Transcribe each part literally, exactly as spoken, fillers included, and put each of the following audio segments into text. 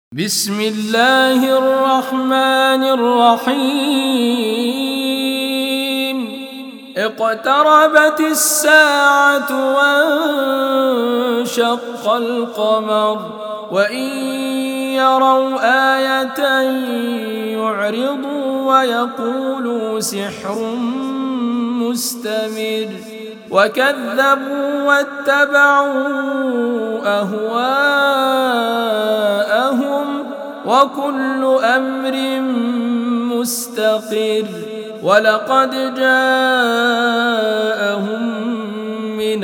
بسم الله الرحمن الرحيم اقتربت الساعة وانشق القمر وإن يروا آية يعرضوا ويقولوا سحر مستمر وكذبوا واتبعوا أهواءهم وكل أمر مستقر ولقد جاءهم من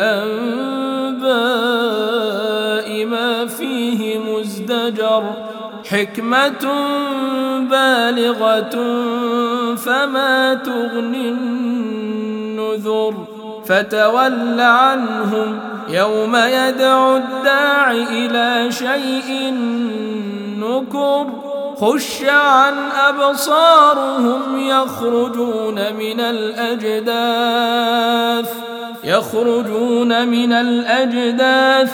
الأنباء ما فيه مزدجر حكمة بالغة فما تغني النذر فتول عنهم يوم يدعو الداع إلى شيء نكر خش عن أبصارهم يخرجون من الأجداث يخرجون من الأجداث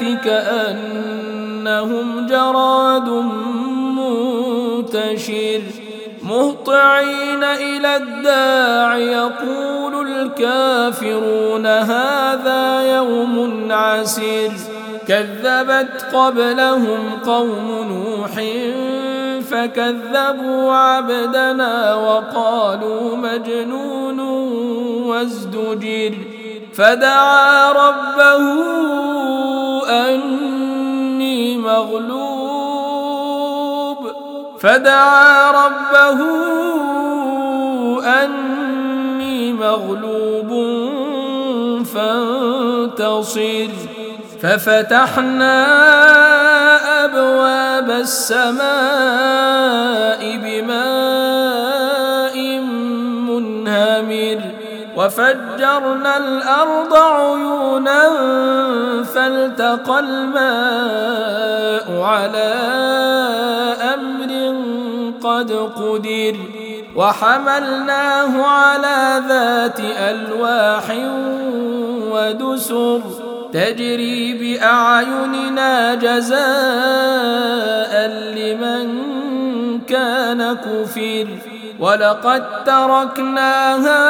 كأنهم جراد منتشر مهطعين إلى الداع يقول الكافرون هذا يوم عسير كذبت قبلهم قوم نوح فكذبوا عبدنا وقالوا مجنون وازدجر فدعا ربه أني مغلوب فدعا ربه أني مغلوب فانتصر ففتحنا أبواب السماء بماء منهمر وفجرنا الأرض عيونا فالتقى الماء على أمر قد قدر وحملناه على ذات ألواح ودسر تجري بأعيننا جزاء لمن كان كفر ولقد تركناها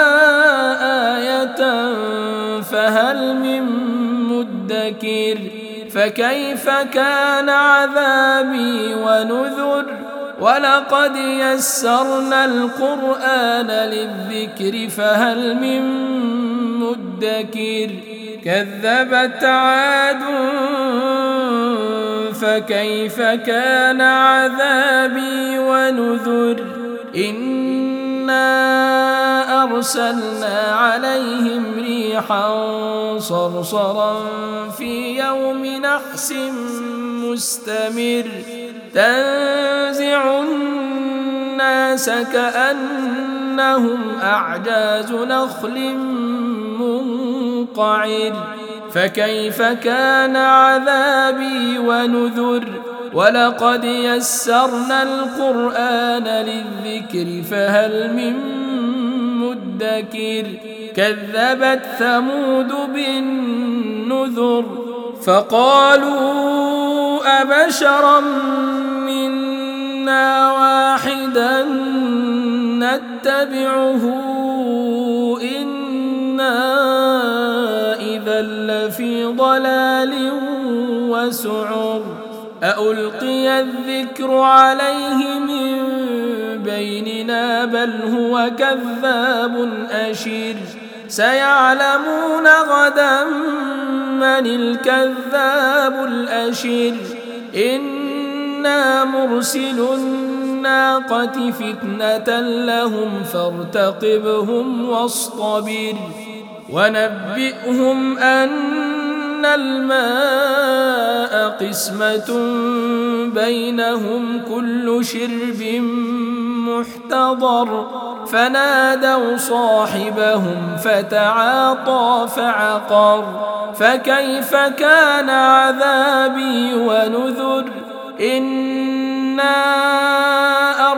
آية فهل من مدكر فكيف كان عذابي ونذر ولقد يسرنا القرآن للذكر فهل من مدكر كذبت عاد فكيف كان عذابي ونذر إنا أرسلنا عليهم ريحا صرصرا في يوم نحس مستمر تنزع الناس كأنهم أعجاز نخل منقعر فكيف كان عذابي ونذر ولقد يسرنا القرآن للذكر فهل من مدكر كذبت ثمود بالنذر فقالوا أبشرا منا واحدا نتبعه إنا إذا لفي ضلال وسعر أألقي الذكر عليه من بيننا بل هو كذاب أشر سيعلمون غدا من الكذاب الأشر إنا مرسل الناقة فتنة لهم فارتقبهم واصطبر ونبئهم أن الماء قسمة بينهم كل شرب محتضر فنادوا صاحبهم فتعاطى فعقر فكيف كان عذابي ونذر إنا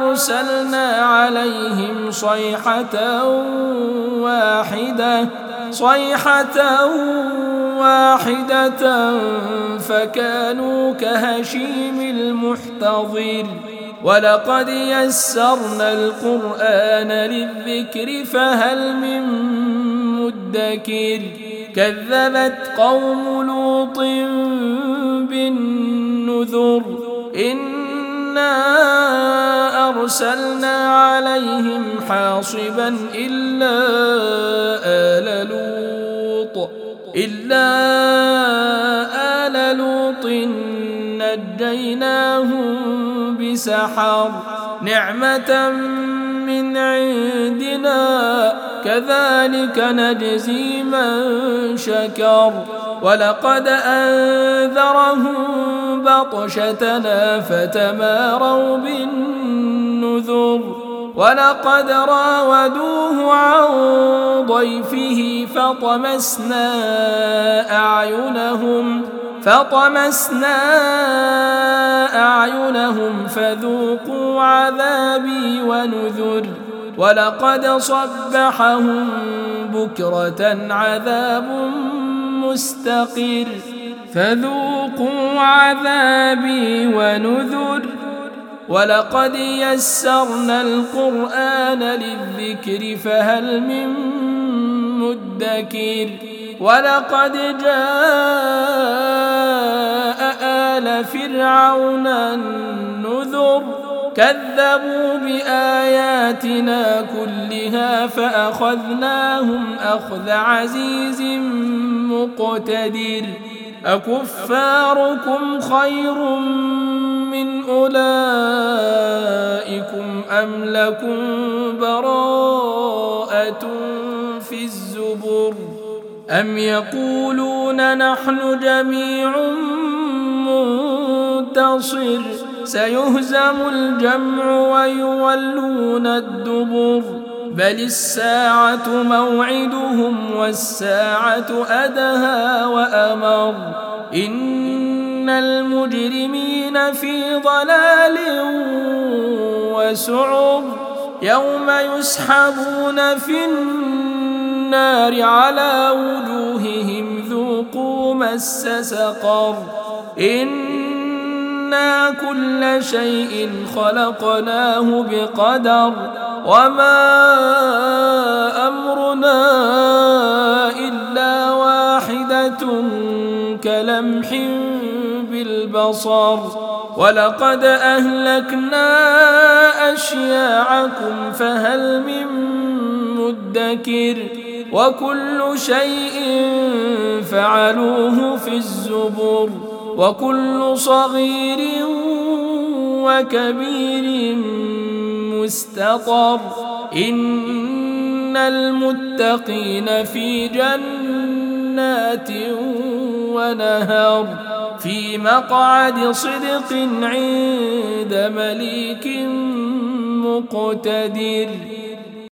أرسلنا عليهم صيحة واحدة صيحة واحدة فكانوا كهشيم المحتضر ولقد يسرنا القرآن للذكر فهل من مدكر كذبت قوم لوط بالنذر إنا أرسلنا عليهم حاصبا إلا آل لوط إلا آل لوط نجيناهم بسحر نعمة من عندنا كذلك نجزي من شكر ولقد أنذرهم بطشتنا فتماروا بالنذر ولقد راودوه عن ضيفه فطمسنا أعينهم فطمسنا أعينهم فذوقوا عذابي ونذر ولقد صبحهم بكرة عذاب مستقر فذوقوا عذابي ونذر ولقد يسرنا القرآن للذكر فهل من مدكر ولقد جاء آل فرعون النذر كذبوا بآياتنا كلها فأخذناهم أخذ عزيز مقتدر أكفاركم خير من أولئكم أم لكم براءة في الزبر أم يقولون نحن جميع منتصر سيهزم الجمع ويولون الدبر بل الساعة موعدهم والساعة أدهى وأمر إن المجرمين في ضلال وسعر يوم يسحبون في النار على وجوههم ذوقوا مس سقر إنا كل شيء خلقناه بقدر وما أمرنا إلا واحدة كلمح بالبصر ولقد أهلكنا أشياعكم فهل من مدكر وكل شيء فعلوه في الزبر وكل صغير وكبير مستطر إن المتقين في جنات ونهر في مقعد صدق عند مليك مقتدر.